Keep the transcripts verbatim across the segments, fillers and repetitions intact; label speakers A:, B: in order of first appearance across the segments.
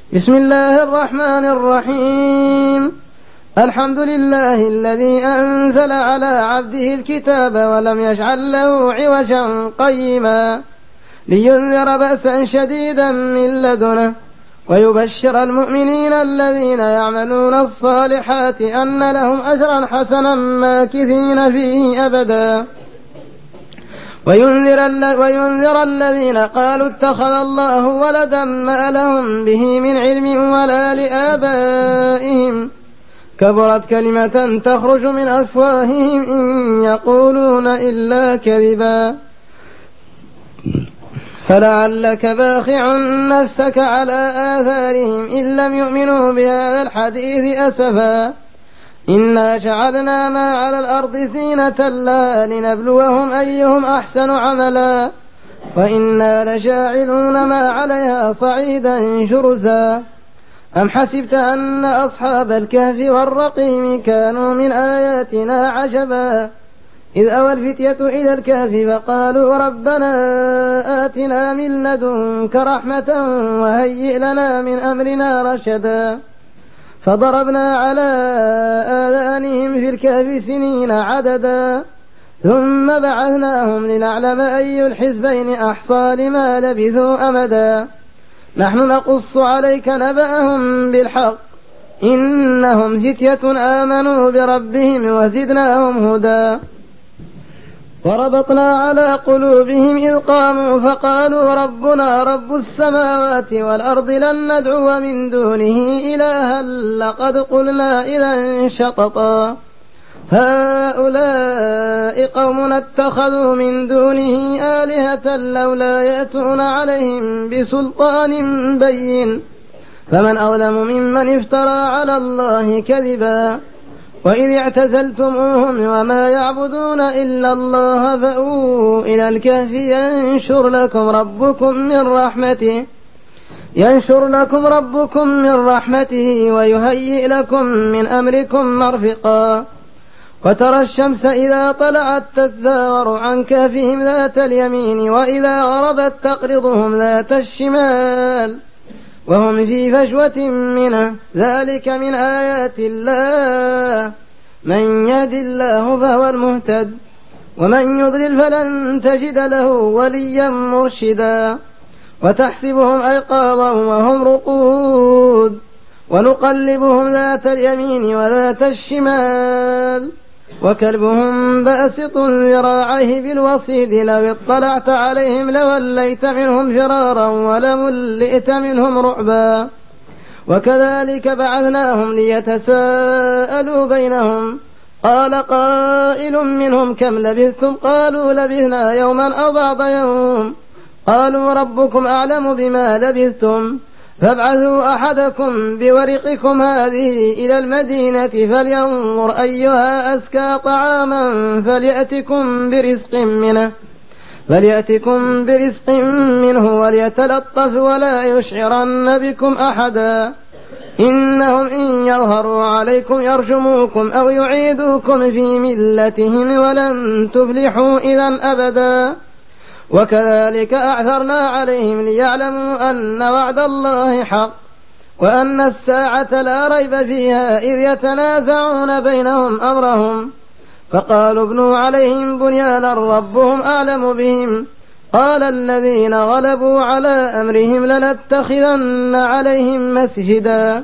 A: بسم الله الرحمن الرحيم. الحمد لله الذي أنزل على عبده الكتاب ولم يجعل له عوجا قيما لينذر بأسا شديدا من لدنه ويبشر المؤمنين الذين يعملون الصالحات أن لهم أجرا حسنا ماكثين فيه أبدا وينذر, وينذر الذين قالوا اتخذ الله ولدا ما لهم به من علم ولا لآبائهم كبرت كلمة تخرج من أفواههم إن يقولون إلا كذبا فلعلك باخع نفسك على آثارهم إن لم يؤمنوا بهذا الحديث أسفا إنا جعلنا ما على الأرض زينة لها لنبلوهم أيهم أحسن عملا وإنا لجاعلون ما عليها صعيدا جرزا أم حسبت أن أصحاب الكهف والرقيم كانوا من آياتنا عجبا إذ أوى الفتية إلى الكهف فقالوا ربنا آتنا من لدنك رحمة وهيئ لنا من أمرنا رشدا فضربنا على آذانهم في الكهف سنين عددا ثم بعثناهم لنعلم أي الحزبين أحصى لما لبثوا أمدا نحن نقص عليك نبأهم بالحق إنهم فتية آمنوا بربهم وزدناهم هدى وربطنا على قلوبهم إذ قاموا فقالوا ربنا رب السماوات والأرض لن ندعو من دونه إلها لقد قلنا إذا شططا هؤلاء قوم اتخذوا من دونه آلهة لولا يأتون عليهم بسلطان بين فمن أظلم ممن افترى على الله كذبا وإذ اعتزلتموهم وما يعبدون إلا الله فأووا إلى الكهف ينشر لكم ربكم من رحمته ينشر لكم ربكم من رحمته ويهيئ لكم من أمركم مرفقا وترى الشمس إذا طلعت تزاور عن كهفهم ذات اليمين وإذا غربت تقرضهم ذات الشمال وهم في فجوة منه ذلك من آيات الله من يهد الله فهو المهتد ومن يضلل فلن تجد له وليا مرشدا وتحسبهم أيقاظا وهم رقود ونقلبهم ذات اليمين وذات الشمال وكلبهم باسط ذراعيه بالوصيد لو اطلعت عليهم لوليت منهم فرارا ولملئت منهم رعبا وكذلك بعثناهم ليتساءلوا بينهم قال قائل منهم كم لبثتم قالوا لبثنا يوما أو بعض يوم قالوا ربكم أعلم بما لبثتم فابعثوا أحدكم بورقكم هذه إلى المدينة فلينظر أيها أزكى طعاما فليأتكم برزق منه فليأتكم برزق منه وليتلطف ولا يشعرن بكم أحدا إنهم إن يظهروا عليكم يرجموكم أو يعيدوكم في ملتهم ولن تفلحوا إذا أبدا وكذلك أعثرنا عليهم ليعلموا أن وعد الله حق وأن الساعة لا ريب فيها إذ يتنازعون بينهم أمرهم فقالوا ابنوا عليهم بنيانا ربهم أعلم بهم قال الذين غلبوا على أمرهم لنتخذن عليهم مسجدا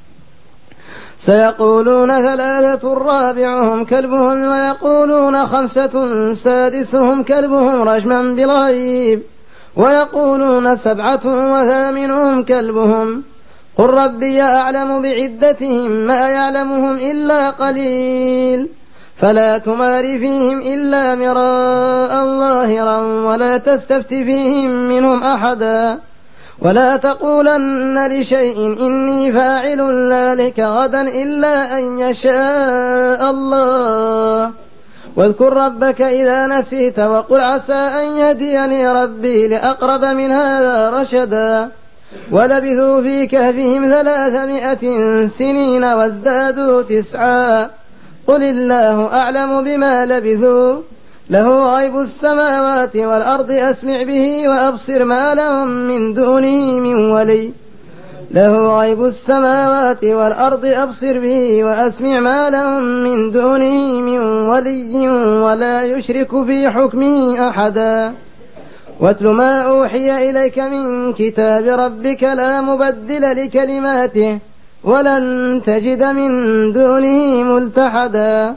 A: سيقولون ثلاثة رابعهم كلبهم ويقولون خمسة سادسهم كلبهم رجما بالغيب ويقولون سبعة وثامنهم كلبهم قل ربي أعلم بعدتهم ما يعلمهم إلا قليل فلا تمار فيهم إلا مراء ظاهرا ولا تستفت فيهم منهم أحدا ولا تقولن لشيء إني فاعل ذلك غدا إلا أن يشاء الله واذكر ربك إذا نسيت وقل عسى أن يهديني ربي لأقرب من هذا رشدا ولبثوا في كهفهم ثلاثمائة سنين وازدادوا تسعا قل الله أعلم بما لبثوا له غيب السماوات والأرض أسمع به وأبصر ما لهم من دونه من ولي له غيب السماوات والأرض أبصر به وأسمع ما لهم من دونه من ولي ولا يشرك في حكمه أحدا واتل ما أوحي إليك من كتاب ربك لا مبدل لكلماته ولن تجد من دونه ملتحدا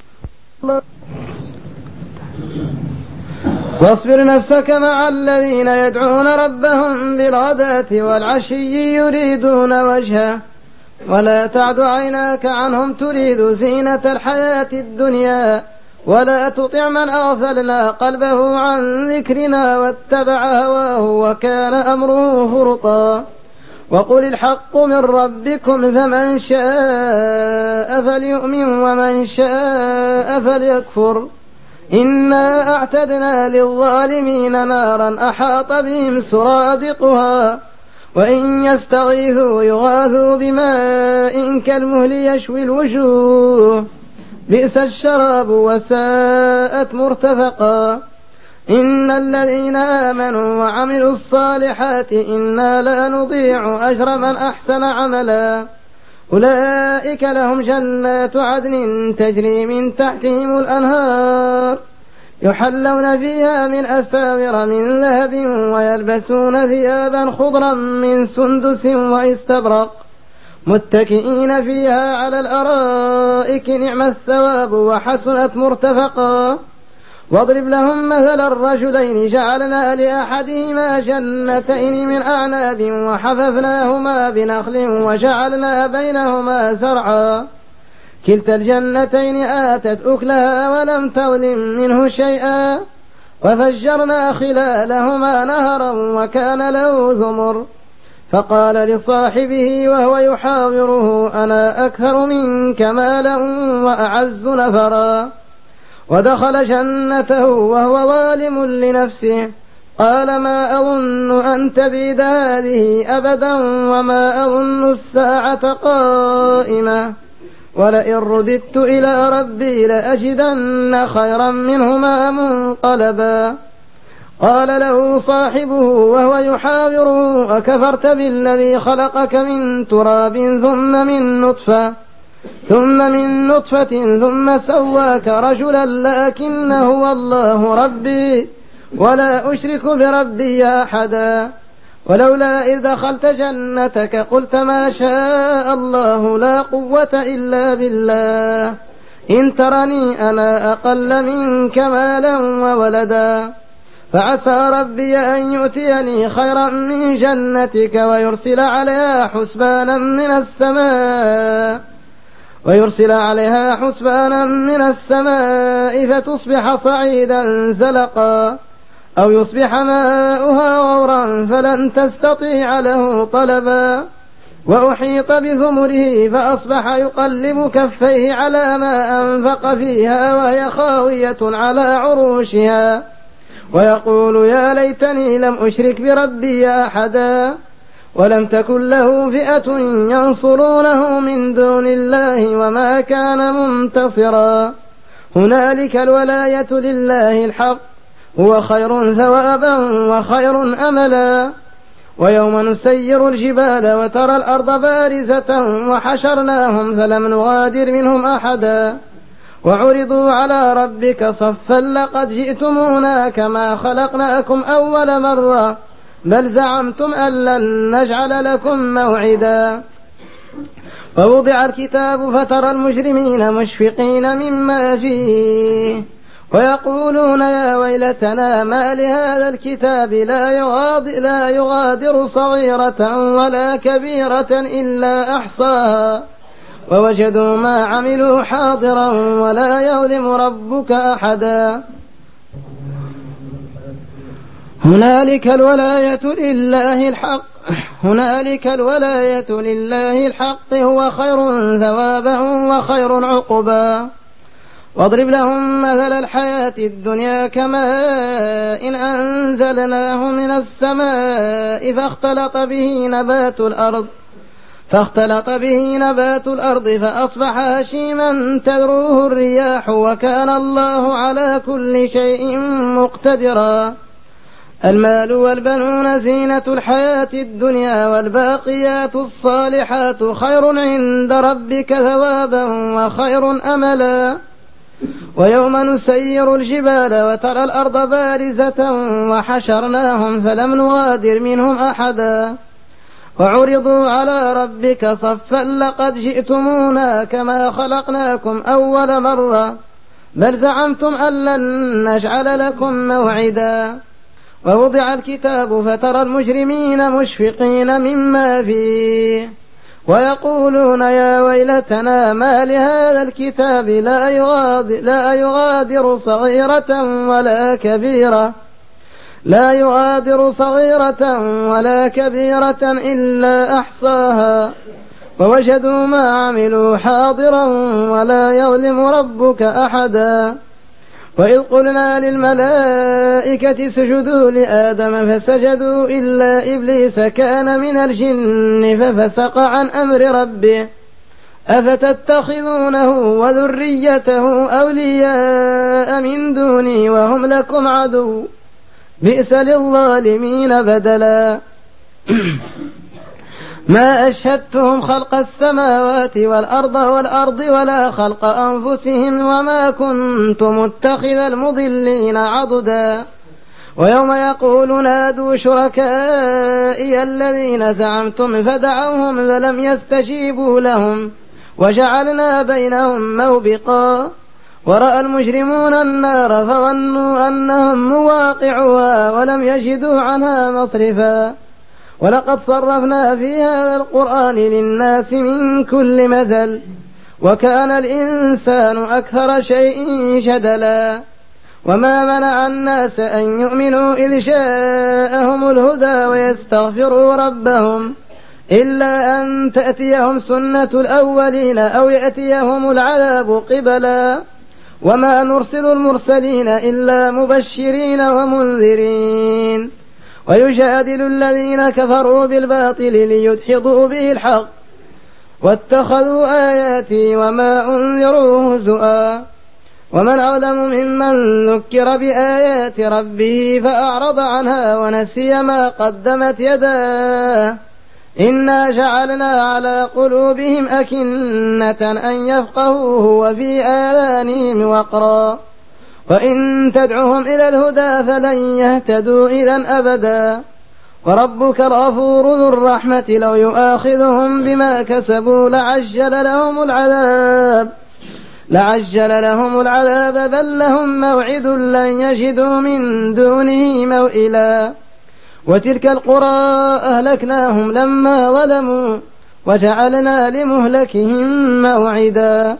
A: واصبر نفسك مع الذين يدعون ربهم بالغداة والعشي يريدون وجهه ولا تعد عيناك عنهم تريد زينة الحياة الدنيا ولا تطع من أغفلنا قلبه عن ذكرنا واتبع هواه وكان أمره فرطا وقل الحق من ربكم فمن شاء فليؤمن ومن شاء فليكفر إنا أعتدنا للظالمين نارا أحاط بهم سرادقها وإن يستغيثوا يغاثوا بماء كالمهل يشوي الوجوه بئس الشراب وساءت مرتفقا إن الذين آمنوا وعملوا الصالحات إنا لا نضيع أجر من أحسن عملا أولئك لهم جنات عدن تجري من تحتهم الأنهار يحلون فيها من أساور من ذهب ويلبسون ثيابا خضرا من سندس واستبرق متكئين فيها على الأرائك نعم الثواب وحسنت مرتفقا واضرب لهم مثل الرجلين جعلنا لأحدهما جنتين من أعناب وحففناهما بنخل وجعلنا بينهما زرعا كلتا الجنتين آتت أكلها ولم تظلم منه شيئا وفجرنا خلالهما نهرا وكان له ثمر فقال لصاحبه وهو يحاوره أنا أكثر منك مالا وأعز نفرا ودخل جنته وهو ظالم لنفسه قال ما أظن أن تبيد هذه أبدا وما أظن الساعة قائمة ولئن رددت إلى ربي لأجدن خيرا منهما منقلبا قال له صاحبه وهو يحاوره أكفرت بالذي خلقك من تراب ثم من نطفة ثم من نطفة ثم سواك رجلا لكن هو الله ربي ولا أشرك بربي أحدا ولولا إذ دخلت جنتك قلت ما شاء الله لا قوة إلا بالله إن ترني أنا أقل منك مالا وولدا فعسى ربي أن يؤتيني خيرا من جنتك ويرسل عليها حسبانا من السماء ويرسل عليها حسبانا من السماء فتصبح صعيدا زلقا أو يصبح ماؤها غورا فلن تستطيع له طلبا وأحيط بثمره فأصبح يقلب كفيه على ما أنفق فيها وهي خاوية على عروشها ويقول يا ليتني لم أشرك بربي أحدا ولم تكن له فئة ينصرونه من دون الله وما كان منتصرا هنالك الولاية لله الحق هو خير ثوابا وخير أملا ويوم نسير الجبال وترى الأرض بارزة وحشرناهم فلم نغادر منهم أحدا وعرضوا على ربك صفا لقد جئتمونا كما خلقناكم أول مرة بل زعمتم أن لن نجعل لكم موعدا ووضع الكتاب فترى المجرمين مشفقين مما فيه ويقولون يا ويلتنا ما لهذا الكتاب لا يغادر, لا يغادر صغيرة ولا كبيرة إلا أحصاها ووجدوا ما عملوا حاضرا ولا يظلم ربك أحدا هنالك الولاية لله الحق هنالك الولاية لله الحق هو خير ثوابا وخير عقبا واضرب لهم مثل الحياة الدنيا كماء إن أنزلناه من السماء فاختلط به نبات الأرض فاختلط به نبات الأرض فأصبح هشيما تذروه الرياح وكان الله على كل شيء مقتدرا المال والبنون زينة الحياة الدنيا والباقيات الصالحات خير عند ربك ثوابا وخير أملا ويوم نسير الجبال وترى الأرض بارزة وحشرناهم فلم نغادر منهم أحدا وعرضوا على ربك صفا لقد جئتمونا كما خلقناكم أول مرة بل زعمتم أن لن نجعل لكم موعدا ووضع الكتاب فترى المجرمين مشفقين مما فيه ويقولون يا ويلتنا ما لهذا الكتاب لا يغادر, لا يغادر صغيرة ولا كبيرة لا يغادر صغيرة ولا كبيرة إلا أحصاها ووجدوا ما عملوا حاضرا ولا يظلم ربك أحدا وإذ قلنا للملائكة اسجدوا لآدم فسجدوا إلا إبليس كان من الجن ففسق عن أمر ربه أفتتخذونه وذريته أولياء من دوني وهم لكم عدو بئس للظالمين بدلا ما أشهدتهم خلق السماوات والأرض والأرض ولا خلق أنفسهم وما كنت متخذ المضلين عضدا ويوم يقول نادوا شركائي الذين زعمتم فدعوهم فلم يستجيبوا لهم وجعلنا بينهم موبقا ورأى المجرمون النار فظنوا أنهم مواقعها ولم يجدوا عنها مصرفا ولقد صرفنا في هذا القرآن للناس من كل مثل وكان الإنسان أكثر شيء جدلا وما منع الناس أن يؤمنوا إذ جاءهم الهدى ويستغفروا ربهم إلا أن تأتيهم سنة الأولين أو يأتيهم العذاب قبلا وما نرسل المرسلين إلا مبشرين ومنذرين ويجادل الذين كفروا بالباطل ليدحضوا به الحق واتخذوا آياتي وما أنذروا هزؤا ومن أظلم ممن ذكر بآيات ربه فأعرض عنها ونسي ما قدمت يداه إنا جعلنا على قلوبهم أكنة أن يفقهوه وفي آذانهم وقرا وإن تدعهم إلى الهدى فلن يهتدوا إذا أبدا وربك الغفور ذو الرحمة لو يؤاخذهم بما كسبوا لعجل لهم العذاب لعجل لهم العذاب بل لهم موعد لن يجدوا من دونه موئلا وتلك القرى أهلكناهم لما ظلموا وجعلنا لمهلكهم موعدا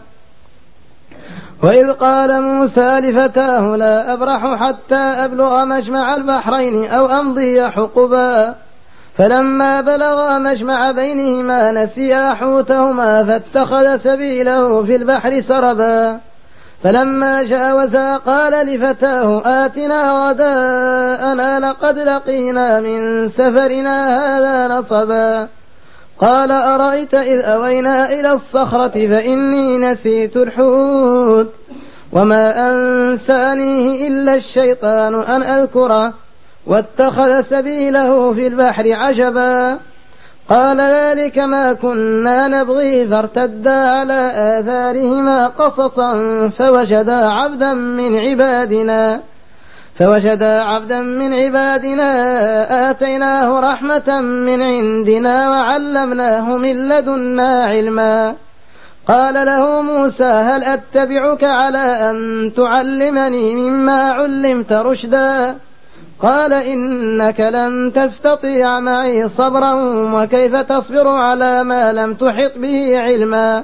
A: وإذ قال موسى لفتاه لا أبرح حتى أبلغ مجمع البحرين أو أمضي حقبا فلما بلغا مجمع بينهما نسيا حوتهما فاتخذ سبيله في البحر سربا فلما جاوزا قال لفتاه آتنا غداءنا لقد لقينا من سفرنا هذا نصبا قال أرأيت إذ أوينا إلى الصخرة فإني نسيت الحوت وما أنسانيه إلا الشيطان أن أذكره واتخذ سبيله في البحر عجبا قال ذلك ما كنا نبغي فارتدا على آثارهما قصصا فوجدا عبدا من عبادنا فوجدا عبدا من عبادنا آتيناه رحمة من عندنا وعلمناه من لدنا علما قال له موسى هل أتبعك على أن تعلمني مما علمت رشدا قال إنك لن تستطيع معي صبرا وكيف تصبر على ما لم تحط به علما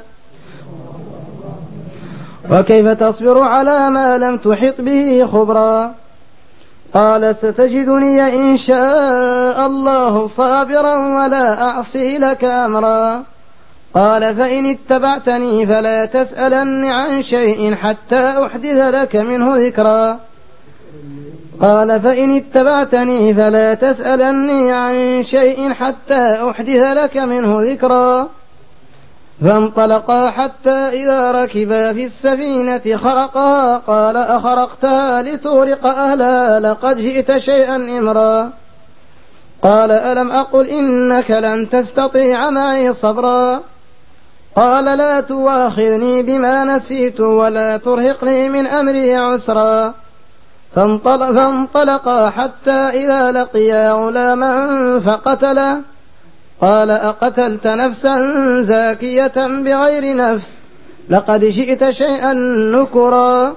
A: وكيف تصبر على ما لم تحط به خبرا قال ستجدني إن شاء الله صابرا ولا أعصي لك أمرا قال فإن اتبعتني فلا تسألني عن شيء حتى أحدث لك منه ذكرا قال فإن اتبعتني فلا تسألني عن شيء حتى أحدث لك منه ذكرا فانطلقا حتى إذا ركبا في السفينة خرقها قال أخرقتها لتغرق أهلها لقد جئت شيئا إمرا. قال ألم أقل إنك لن تستطيع معي صبرا. قال لا تواخذني بما نسيت ولا ترهقني من أمري عسرا. فانطلق فانطلقا حتى إذا لقيا غلاما فقتله. قال أقتلت نفسا زاكية بغير نفس لقد جئت شيئا نكرا.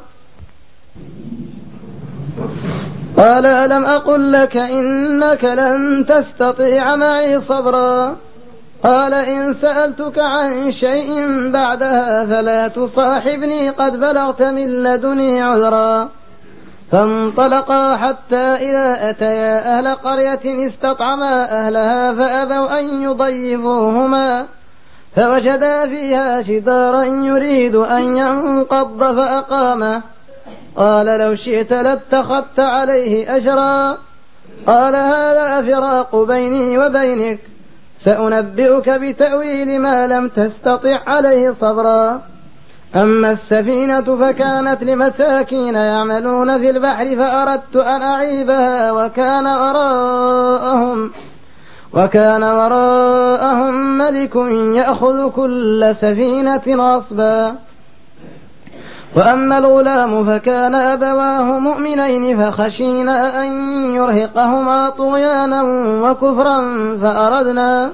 A: قال ألم أقل لك إنك لن تستطيع معي صبرا. قال إن سألتك عن شيء بعدها فلا تصاحبني قد بلغت من لدني عذرا. فانطلقا حتى إذا أتيا أهل قرية استطعما أهلها فأبوا أن يضيفوهما فوجدا فيها جدارا يريد أن ينقض فأقامه. قال لو شئت لاتخذت عليه أجرا. قال هذا فراق بيني وبينك سأنبئك بتأويل ما لم تستطع عليه صبرا. أما السفينة فكانت لمساكين يعملون في البحر فأردت أن أعيبها وكان وراءهم وكان وراءهم ملك يأخذ كل سفينة غصبا. وأما الغلام فكان أبواه مؤمنين فخشينا أن يرهقهما طغيانا وكفرا فأردنا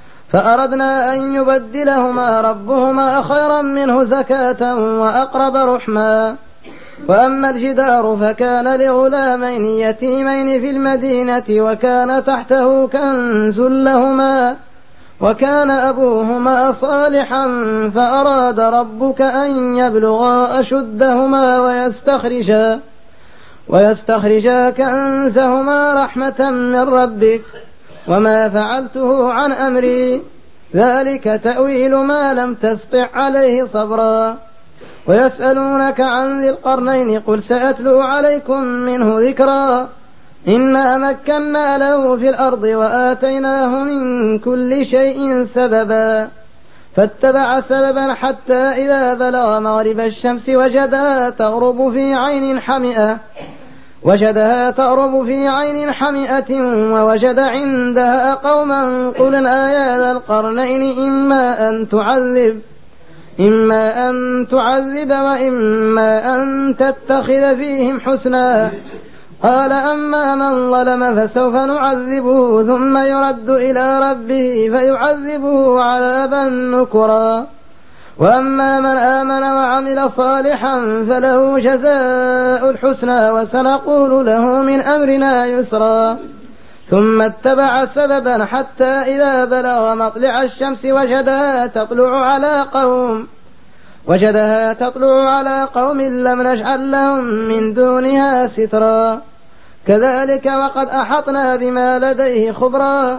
A: فأردنا أن يبدلهما ربهما خيرا منه زكاة وأقرب رحما. وأما الجدار فكان لغلامين يتيمين في المدينة وكان تحته كنز لهما وكان أبوهما صالحا فأراد ربك أن يبلغا أشدهما ويستخرجا ويستخرجا كنزهما رحمة من ربك وما فعلته عن أمري ذلك تأويل ما لم تستطع عليه صبرا. ويسألونك عن ذي القرنين قل سأتلو عليكم منه ذكرا. إنا مكنا له في الأرض وآتيناه من كل شيء سببا. فاتبع سببا حتى إذا بلغ مغرب الشمس وجدها تغرب في عين حمئة وجدها تغرب في عين حمئة ووجد عندها قوما قلنا يا ذا القرنين إما أن تعذب إما أن تعذب وإما أن تتخذ فيهم حسنا. قال أما من ظلم فسوف نعذبه ثم يرد إلى ربه فيعذبه عذابا نكرا. وأما من آمن وعمل صالحا فله جزاء الحسنى وسنقول له من أمرنا يسرا. ثم اتبع سببا حتى إذا بلغ مطلع الشمس وجدها تطلع على قوم وجدها تطلع على قوم لم نجعل لهم من دونها سترا. كذلك وقد أحطنا بما لديه خبرا.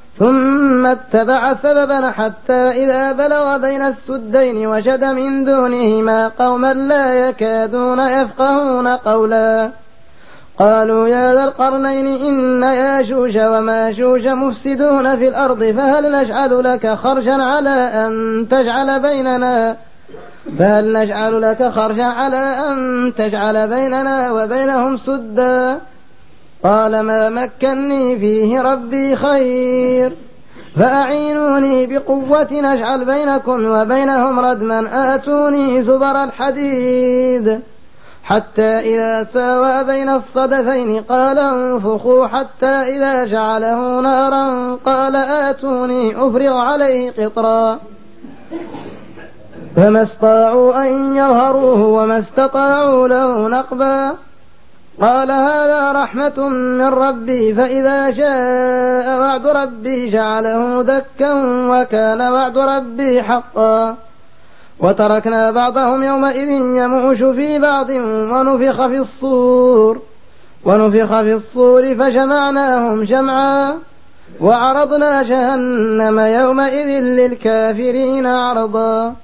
A: ثم اتبع سببا حتى إذا بلغ بين السدين وجد من دونهما قوما لا يكادون يفقهون قولا. قالوا يا ذا القرنين إن ياجوج وماجوج مفسدون في الأرض فهل نجعل لك خرجا على أن تجعل بيننا فهل نجعل لك خرجا على أن تجعل بيننا وبينهم سدا. قال ما مكني فيه ربي خير فأعينوني بقوة نجعل بينكم وبينهم ردما آتوني زبر الحديد حتى إذا ساوى بين الصدفين قال انفخوا حتى إذا جعله نارا قال آتوني أفرغ عليه قطرا. فما استطاعوا أن يظهروه وما استطاعوا له نقبا. قال هذا رحمة من ربي فإذا جاء وعد ربي جعله دكا وكان وعد ربي حقا. وتركنا بعضهم يومئذ يموش في بعض ونفخ في الصور ونفخ في الصور فجمعناهم جمعا وعرضنا جهنم يومئذ للكافرين عرضا.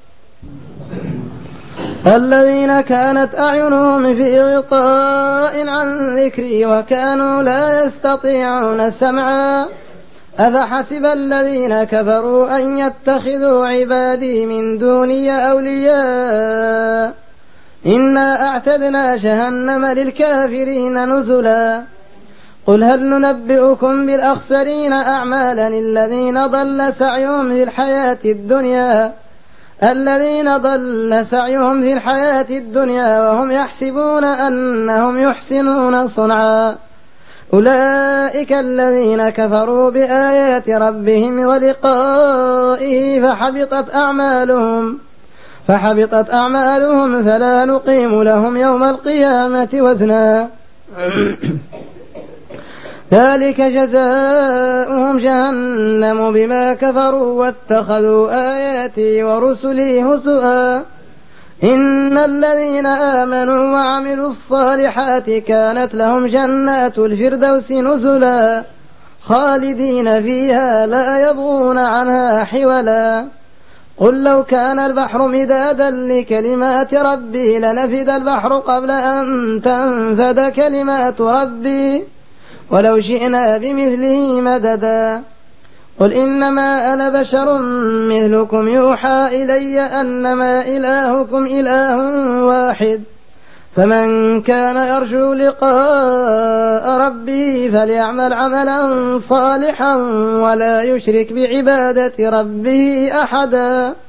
A: الذين كانت أعينهم في غطاء عن ذكري وكانوا لا يستطيعون سمعا أفحسب الذين كفروا أن يتخذوا عبادي من دوني أولياء إنا أعتدنا جهنم للكافرين نزلا قل هل ننبئكم بالأخسرين أعمالا الذين ضل سعيهم في الحياة الدنيا الذين ضل سعيهم في الحياة الدنيا وهم يحسبون أنهم يحسنون صنعا أولئك الذين كفروا بآيات ربهم ولقائه فحبطت أعمالهم فحبطت أعمالهم فلا نقيم لهم يوم القيامة وزنا ذلك جزاؤهم جهنم بما كفروا واتخذوا آياتي ورسلي هزؤا إن الذين آمنوا وعملوا الصالحات كانت لهم جنات الفردوس نزلا خالدين فيها لا يبغون عنها حولا قل لو كان البحر مدادا لكلمات ربي لنفد البحر قبل أن تنفد كلمات ربي ولو شئنا بمثله مددا قل إنما أنا بشر مثلكم يوحى إلي أنما إلهكم إله واحد فمن كان يرجو لقاء ربه فليعمل عملا صالحا ولا يشرك بعبادة ربه أحدا.